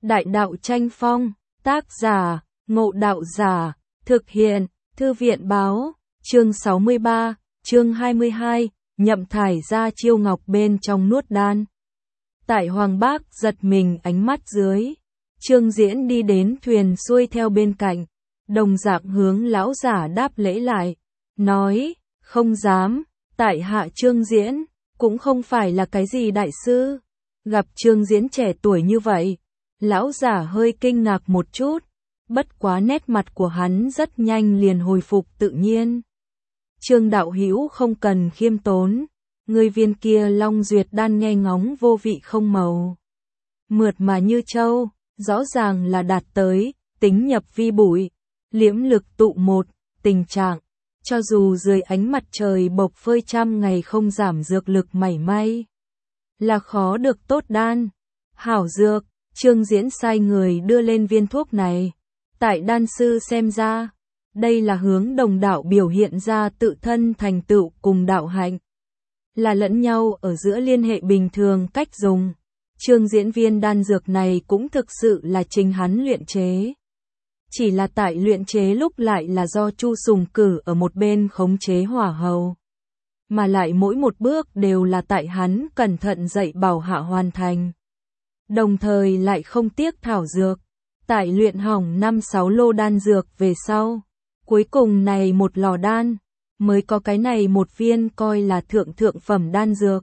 Đại đạo tranh phong, tác giả, Ngộ Đạo Giả, thực hiện, Thư viện báo, chương 63, chương 22, Nhậm thải ra chiêu ngọc bên trong nuốt đan. Tại Hoàng Bác giật mình ánh mắt dưới, Trương Diễn đi đến thuyền xuôi theo bên cạnh, đồng dạng hướng lão giả đáp lễ lại, nói, không dám, tại hạ Trương Diễn, cũng không phải là cái gì đại sư. Gặp Trương Diễn trẻ tuổi như vậy, lão giả hơi kinh ngạc một chút, bất quá nét mặt của hắn rất nhanh liền hồi phục tự nhiên. Trương đạo hữu không cần khiêm tốn, người viên kia Long Duyệt đan nghe ngóng vô vị không màu. Mượt mà như châu, rõ ràng là đạt tới, tính nhập vi bụi, liễm lực tụ một, tình trạng, cho dù dưới ánh mặt trời bộc phơi trăm ngày không giảm dược lực mảy may. Là khó được tốt đan, hảo dược, Trương Diễn sai người đưa lên viên thuốc này. Tại đan sư xem ra, đây là hướng đồng đạo biểu hiện ra tự thân thành tựu cùng đạo hạnh. Là lẫn nhau ở giữa liên hệ bình thường cách dùng. Trương Diễn viên đan dược này cũng thực sự là chính hắn luyện chế. Chỉ là tại luyện chế lúc lại là do Chu Sùng Cử ở một bên khống chế hỏa hầu. Mà lại mỗi một bước đều là tại hắn cẩn thận dạy bảo hạ hoàn thành. Đồng thời lại không tiếc thảo dược. Tại luyện hỏng 5-6 lô đan dược về sau, cuối cùng này một lò đan, mới có cái này một viên coi là thượng phẩm đan dược.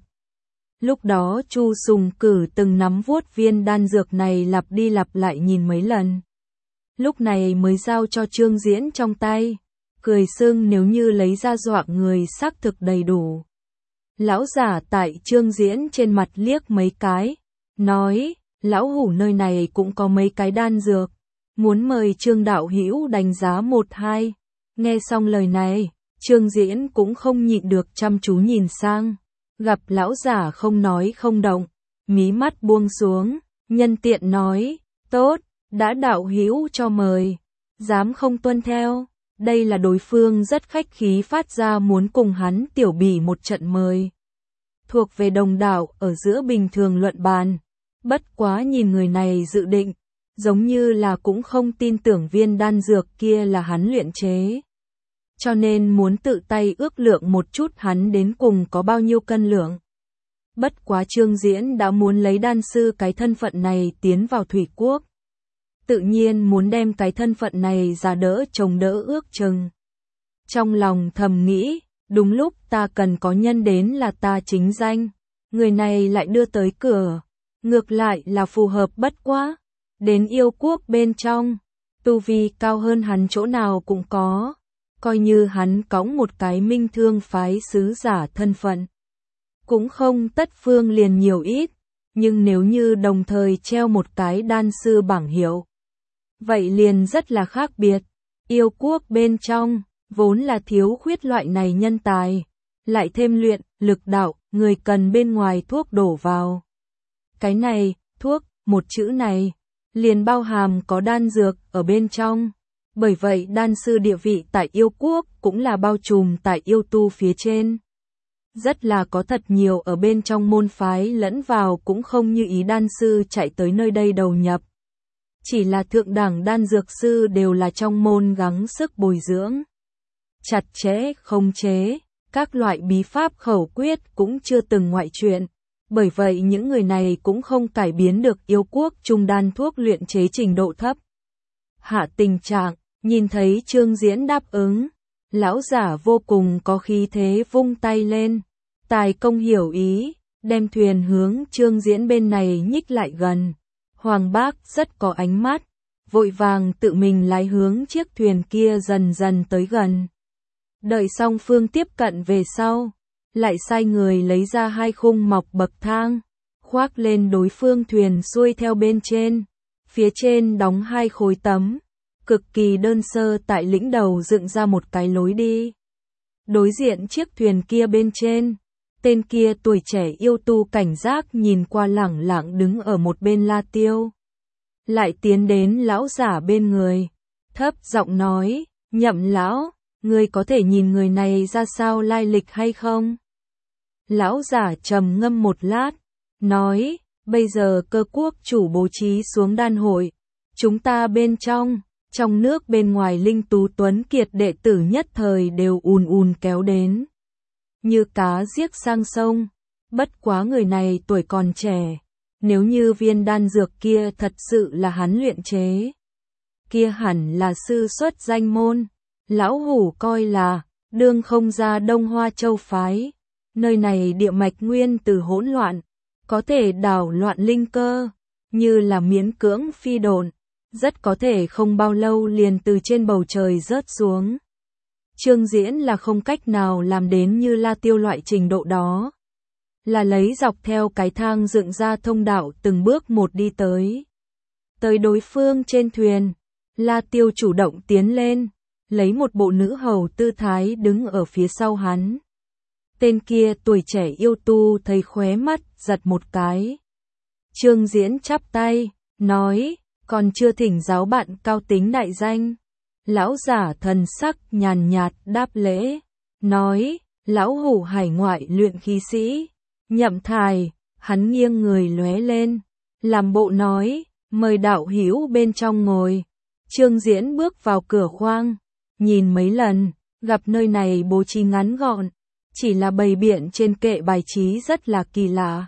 Lúc đó Chu Sùng Cử từng nắm vuốt viên đan dược này lặp đi lặp lại nhìn mấy lần. Lúc này mới giao cho Trương Diễn trong tay, cười sưng nếu như lấy ra dọa người xác thực đầy đủ. Lão giả tại Trương Diễn trên mặt liếc mấy cái, nói, lão hủ nơi này cũng có mấy cái đan dược, muốn mời Trương đạo hữu đánh giá 1-2. Nghe xong lời này, Trương Diễn cũng không nhịn được chăm chú nhìn sang, gặp lão giả không nói không động, mí mắt buông xuống, nhân tiện nói, tốt, đã đạo hữu cho mời, dám không tuân theo. Đây là đối phương rất khách khí phát ra muốn cùng hắn tiểu bỉ một trận mời. Thuộc về đồng đạo ở giữa bình thường luận bàn. Bất quá nhìn người này dự định, giống như là cũng không tin tưởng viên đan dược kia là hắn luyện chế. Cho nên muốn tự tay ước lượng một chút hắn đến cùng có bao nhiêu cân lượng. Bất quá Trương Diễn đã muốn lấy đan sư cái thân phận này tiến vào thủy quốc. Tự nhiên muốn đem cái thân phận này ra đỡ chồng đỡ ước chừng. Trong lòng thầm nghĩ, đúng lúc ta cần có nhân đến là ta chính danh. Người này lại đưa tới cửa. Ngược lại là phù hợp bất quá. Đến yêu quốc bên trong, tu vi cao hơn hắn chỗ nào cũng có. Coi như hắn cõng một cái minh thương phái sứ giả thân phận. Cũng không tất phương liền nhiều ít. Nhưng nếu như đồng thời treo một cái đan sư bảng hiệu, vậy liền rất là khác biệt. Yêu quốc bên trong, vốn là thiếu khuyết loại này nhân tài. Lại thêm luyện, lực đạo, người cần bên ngoài thuốc đổ vào. Cái này, thuốc, một chữ này, liền bao hàm có đan dược ở bên trong. Bởi vậy đan sư địa vị tại yêu quốc cũng là bao trùm tại yêu tu phía trên. Rất là có thật nhiều ở bên trong môn phái lẫn vào cũng không như ý đan sư chạy tới nơi đây đầu nhập. Chỉ là thượng đẳng đan dược sư đều là trong môn gắng sức bồi dưỡng. Chặt chẽ, khống chế, các loại bí pháp khẩu quyết cũng chưa từng ngoại chuyện. Bởi vậy những người này cũng không cải biến được yêu quốc trung đan thuốc luyện chế trình độ thấp. Hạ tình trạng, nhìn thấy Trương Diễn đáp ứng, lão giả vô cùng có khí thế vung tay lên. Tài công hiểu ý, đem thuyền hướng Trương Diễn bên này nhích lại gần. Hoàng Bác rất có ánh mắt, vội vàng tự mình lái hướng chiếc thuyền kia dần dần tới gần. Đợi song phương tiếp cận về sau, lại sai người lấy ra 2 khung mọc bậc thang, khoác lên đối phương thuyền xuôi theo bên trên. Phía trên đóng 2 khối tấm, cực kỳ đơn sơ tại lĩnh đầu dựng ra một cái lối đi. Đối diện chiếc thuyền kia bên trên, tên kia tuổi trẻ yêu tu cảnh giác nhìn qua lẳng lặng đứng ở một bên La Tiêu. Lại tiến đến lão giả bên người, thấp giọng nói, Nhậm lão, ngươi có thể nhìn người này ra sao lai lịch hay không? Lão giả trầm ngâm một lát, nói, Bây giờ Cơ quốc chủ bố trí xuống đan hội. Chúng ta bên trong nước bên ngoài linh tú tuấn kiệt đệ tử nhất thời đều ùn ùn kéo đến. Như cá giết sang sông. Bất quá người này tuổi còn trẻ. Nếu như viên đan dược kia thật sự là hắn luyện chế, kia hẳn là sư xuất danh môn. Lão hủ coi là, đương không ra Đông Hoa Châu phái. Nơi này địa mạch nguyên từ hỗn loạn, có thể đảo loạn linh cơ, như là miễn cưỡng phi độn, rất có thể không bao lâu liền từ trên bầu trời rớt xuống. Trương Diễn là không cách nào làm đến như La Tiêu loại trình độ đó. Là lấy dọc theo cái thang dựng ra thông đạo từng bước một đi tới. Tới đối phương trên thuyền, La Tiêu chủ động tiến lên, lấy một bộ nữ hầu tư thái đứng ở phía sau hắn. Tên kia tuổi trẻ yêu tu thấy khóe mắt giật một cái. Trương Diễn chắp tay, nói, còn chưa thỉnh giáo bạn cao tính đại danh. Lão giả thần sắc nhàn nhạt đáp lễ, nói, lão hủ hải ngoại luyện khí sĩ, Nhậm Thải. Hắn nghiêng người lóe lên, làm bộ nói, mời đạo hữu bên trong ngồi. Trương Diễn bước vào cửa khoang, nhìn mấy lần, gặp nơi này bố trí ngắn gọn, chỉ là bày biện trên kệ bài trí rất là kỳ lạ.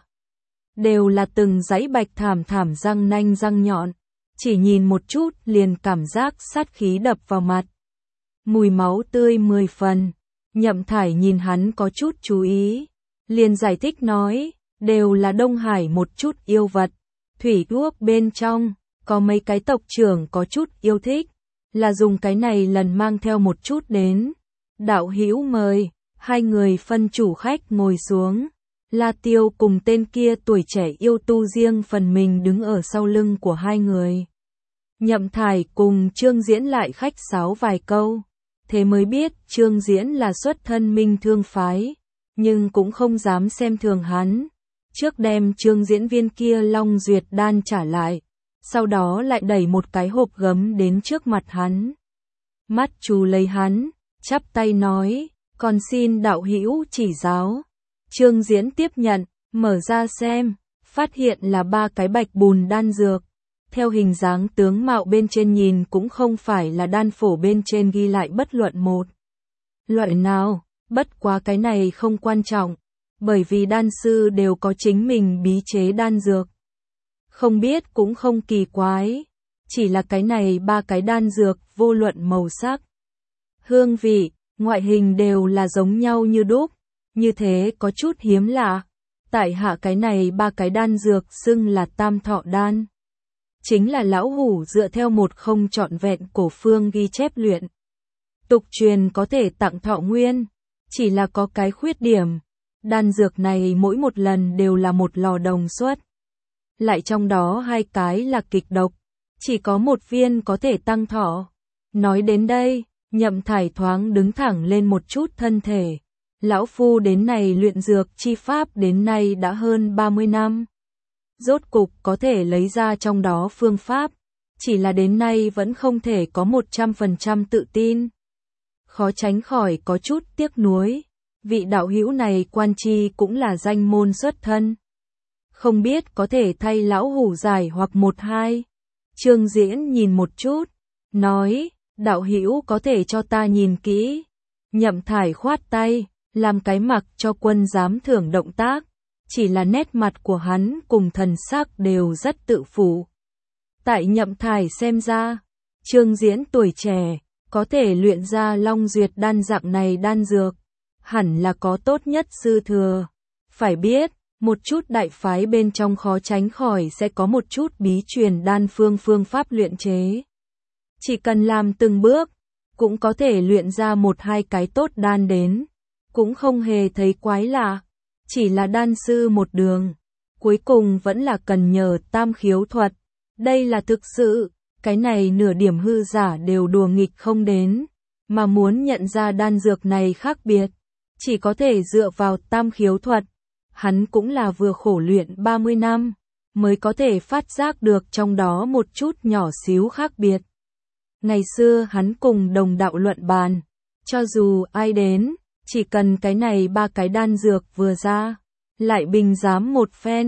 Đều là từng dãy bạch thảm răng nanh răng nhọn, chỉ nhìn một chút liền cảm giác sát khí đập vào mặt. Mùi máu tươi 10 phần, Nhậm Thải nhìn hắn có chút chú ý, liền giải thích nói, đều là Đông Hải một chút yêu vật, thủy quốc bên trong, có mấy cái tộc trưởng có chút yêu thích, là dùng cái này lần mang theo một chút đến. Đạo hữu mời. Hai người phân chủ khách ngồi xuống. La Tiêu cùng tên kia tuổi trẻ yêu tu riêng phần mình đứng ở sau lưng của hai người. Nhậm Thải cùng Trương Diễn lại khách sáo vài câu. Thế mới biết Trương Diễn là xuất thân Minh Thương phái, nhưng cũng không dám xem thường hắn. Trước đem Trương Diễn viên kia Long Duyệt đan trả lại, sau đó lại đẩy một cái hộp gấm đến trước mặt hắn. Mắt chú lấy hắn, chắp tay nói, còn xin đạo hữu chỉ giáo. Trương Diễn tiếp nhận, mở ra xem, phát hiện là 3 cái bạch bùn đan dược. Theo hình dáng tướng mạo bên trên nhìn cũng không phải là đan phổ bên trên ghi lại bất luận một loại nào, bất quá cái này không quan trọng, bởi vì đan sư đều có chính mình bí chế đan dược. Không biết cũng không kỳ quái, chỉ là cái này 3 cái đan dược vô luận màu sắc, hương vị, ngoại hình đều là giống nhau như đúc, như thế có chút hiếm lạ. Tại hạ cái này 3 cái đan dược xưng là tam thọ đan. Chính là lão hủ dựa theo một không trọn vẹn cổ phương ghi chép luyện. Tục truyền có thể tặng thọ nguyên, chỉ là có cái khuyết điểm. Đan dược này mỗi một lần đều là một lò đồng suất. Lại trong đó 2 cái là kịch độc, chỉ có 1 viên có thể tăng thọ. Nói đến đây, Nhậm Thải thoáng đứng thẳng lên một chút thân thể. Lão phu đến này luyện dược chi pháp đến nay đã hơn 30 năm. Rốt cục có thể lấy ra trong đó phương pháp, chỉ là đến nay vẫn không thể có 100% tự tin. Khó tránh khỏi có chút tiếc nuối, vị đạo hữu này quan chi cũng là danh môn xuất thân. Không biết có thể thay lão hủ giải hoặc 1-2. Trương Diễn nhìn một chút, nói, đạo hữu có thể cho ta nhìn kỹ. Nhậm Thải khoát tay, làm cái mặc cho quân giám thưởng động tác, chỉ là nét mặt của hắn cùng thần sắc đều rất tự phụ. Tại Nhậm Thải xem ra, Trương Diễn tuổi trẻ, có thể luyện ra Long Duyệt đan dạng này đan dược, hẳn là có tốt nhất sư thừa. Phải biết, một chút đại phái bên trong khó tránh khỏi sẽ có một chút bí truyền đan phương pháp luyện chế. Chỉ cần làm từng bước, cũng có thể luyện ra 1-2 cái tốt đan đến, cũng không hề thấy quái lạ, chỉ là đan sư một đường, cuối cùng vẫn là cần nhờ tam khiếu thuật, đây là thực sự, cái này nửa điểm hư giả đều đùa nghịch không đến, mà muốn nhận ra đan dược này khác biệt, chỉ có thể dựa vào tam khiếu thuật, hắn cũng là vừa khổ luyện 30 năm, mới có thể phát giác được trong đó một chút nhỏ xíu khác biệt. Ngày xưa hắn cùng đồng đạo luận bàn, cho dù ai đến, chỉ cần cái này 3 cái đan dược vừa ra, lại bình giám một phen,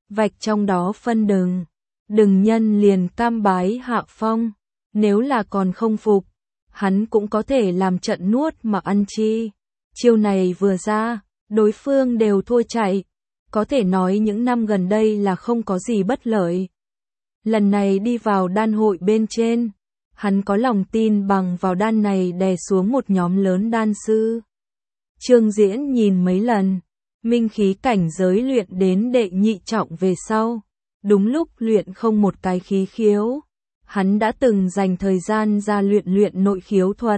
vạch trong đó phân đừng nhân liền cam bái hạ phong, nếu là còn không phục, hắn cũng có thể làm trận nuốt mà ăn chi. Chiêu này vừa ra, đối phương đều thua chạy, có thể nói những năm gần đây là không có gì bất lợi. Lần này đi vào đan hội bên trên, hắn có lòng tin bằng vào đan này đè xuống một nhóm lớn đan sư. Trương Diễn nhìn mấy lần, minh khí cảnh giới luyện đến đệ nhị trọng về sau, đúng lúc luyện không một cái khí khiếu. Hắn đã từng dành thời gian ra luyện nội khiếu thuật.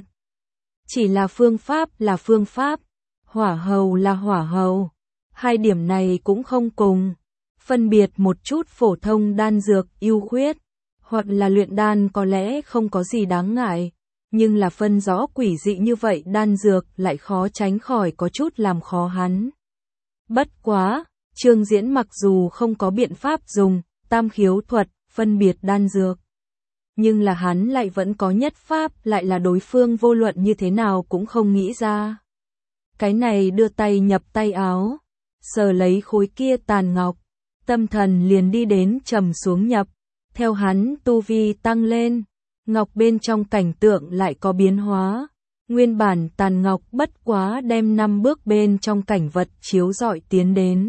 Chỉ là phương pháp, hỏa hầu là hỏa hầu. Hai điểm này cũng không cùng. Phân biệt một chút phổ thông đan dược ưu khuyết, hoặc là luyện đan có lẽ không có gì đáng ngại, nhưng là phân rõ quỷ dị như vậy đan dược lại khó tránh khỏi có chút làm khó hắn. Bất quá, Trương Diễn mặc dù không có biện pháp dùng tam khiếu thuật phân biệt đan dược, nhưng là hắn lại vẫn có nhất pháp, lại là đối phương vô luận như thế nào cũng không nghĩ ra. Cái này đưa tay nhập tay áo, sờ lấy khối kia tàn ngọc, tâm thần liền đi đến trầm xuống nhập, theo hắn tu vi tăng lên, ngọc bên trong cảnh tượng lại có biến hóa. Nguyên bản tàn ngọc bất quá đem 5 bước bên trong cảnh vật chiếu rọi tiến đến,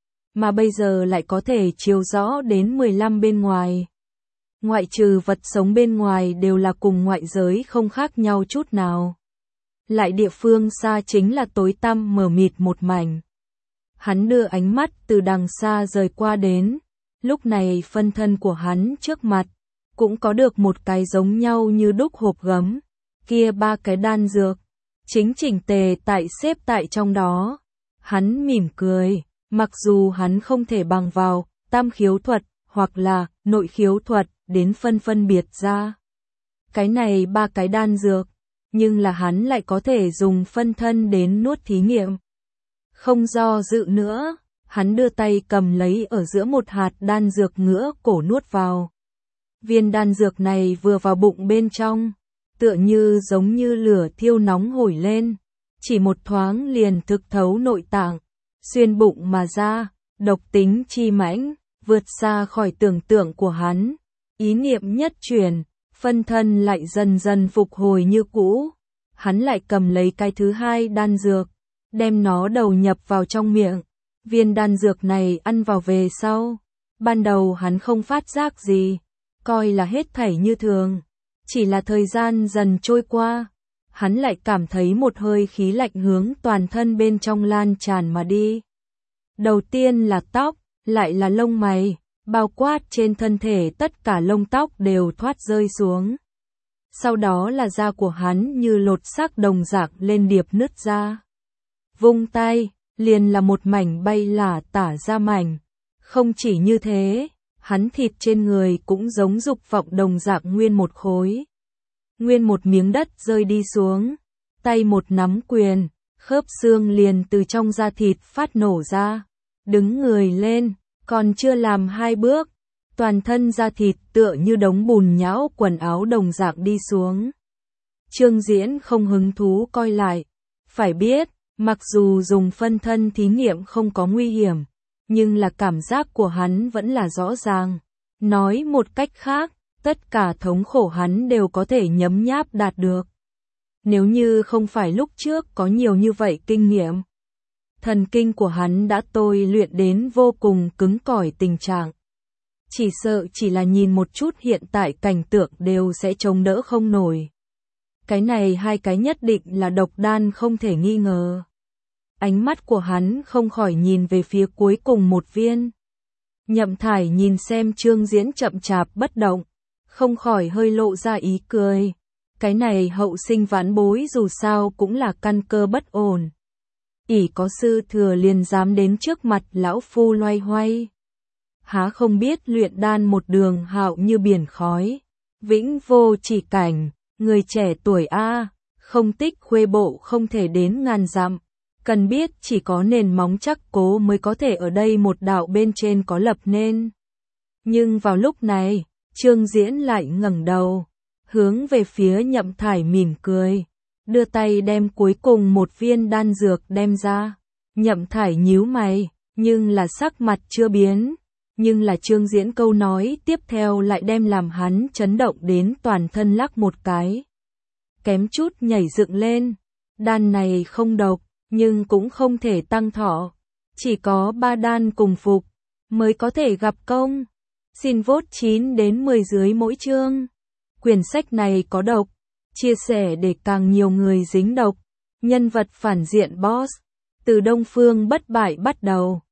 mà bây giờ lại có thể chiếu rõ đến 15 bên ngoài. Ngoại trừ vật sống bên ngoài đều là cùng ngoại giới không khác nhau chút nào. Lại địa phương xa chính là tối tăm mờ mịt một mảnh. Hắn đưa ánh mắt từ đằng xa rời qua đến, lúc này phân thân của hắn trước mặt, cũng có được một cái giống nhau như đúc hộp gấm, kia 3 cái đan dược, chính chỉnh tề xếp tại trong đó. Hắn mỉm cười, mặc dù hắn không thể bằng vào tam khiếu thuật hoặc là nội khiếu thuật đến phân biệt ra cái này 3 cái đan dược, nhưng là hắn lại có thể dùng phân thân đến nuốt thí nghiệm. Không do dự nữa, hắn đưa tay cầm lấy ở giữa một hạt đan dược ngửa cổ nuốt vào. Viên đan dược này vừa vào bụng bên trong, tựa như giống như lửa thiêu nóng hổi lên, chỉ một thoáng liền thực thấu nội tạng, xuyên bụng mà ra, độc tính chi mãnh, vượt xa khỏi tưởng tượng của hắn. Ý niệm nhất chuyển, phân thân lại dần dần phục hồi như cũ. Hắn lại cầm lấy cái thứ hai đan dược, đem nó đầu nhập vào trong miệng. Viên đan dược này ăn vào về sau, ban đầu hắn không phát giác gì, coi là hết thảy như thường. Chỉ là thời gian dần trôi qua, hắn lại cảm thấy một hơi khí lạnh hướng toàn thân bên trong lan tràn mà đi. Đầu tiên là tóc, lại là lông mày, bao quát trên thân thể tất cả lông tóc đều thoát rơi xuống. Sau đó là da của hắn như lột xác đồng dạng lên điệp nứt ra. Vung tay, liền là một mảnh bay lả tả ra mảnh. Không chỉ như thế, hắn thịt trên người cũng giống dục vọng đồng dạng nguyên một khối. Nguyên một miếng đất rơi đi xuống, tay một nắm quyền, khớp xương liền từ trong da thịt phát nổ ra. Đứng người lên, còn chưa làm 2 bước, toàn thân da thịt tựa như đống bùn nhão quần áo đồng dạng đi xuống. Trương Diễn không hứng thú coi lại, phải biết, mặc dù dùng phân thân thí nghiệm không có nguy hiểm, nhưng là cảm giác của hắn vẫn là rõ ràng. Nói một cách khác, tất cả thống khổ hắn đều có thể nhấm nháp đạt được. Nếu như không phải lúc trước có nhiều như vậy kinh nghiệm, thần kinh của hắn đã tôi luyện đến vô cùng cứng cỏi tình trạng. Chỉ sợ chỉ là nhìn một chút hiện tại cảnh tượng đều sẽ chống đỡ không nổi. Cái này 2 cái nhất định là độc đan không thể nghi ngờ. Ánh mắt của hắn không khỏi nhìn về phía cuối cùng một viên. Nhậm Thải nhìn xem Trương Diễn chậm chạp bất động, không khỏi hơi lộ ra ý cười. Cái này hậu sinh vãn bối dù sao cũng là căn cơ bất ổn. Ỷ có sư thừa liền dám đến trước mặt lão phu loay hoay. Há không biết luyện đan một đường hạo như biển khói, vĩnh vô chỉ cảnh, người trẻ tuổi a, không tích khuê bộ không thể đến ngàn dặm, cần biết chỉ có nền móng chắc cố mới có thể ở đây một đạo bên trên có lập nên. Nhưng vào lúc này, Trương Diễn lại ngẩng đầu, hướng về phía Nhậm Thải mỉm cười, đưa tay đem cuối cùng một viên đan dược đem ra. Nhậm Thải nhíu mày, nhưng là sắc mặt chưa biến, nhưng là Trương Diễn câu nói tiếp theo lại đem làm hắn chấn động đến toàn thân lắc một cái. Kém chút nhảy dựng lên, đan này không độc, nhưng cũng không thể tăng thọ. Chỉ có 3 đan cùng phục, mới có thể gặp công. Xin vote 9 đến 10 dưới mỗi chương. Quyển sách này có độc, chia sẻ để càng nhiều người dính độc. Nhân vật phản diện boss, từ Đông Phương bất bại bắt đầu.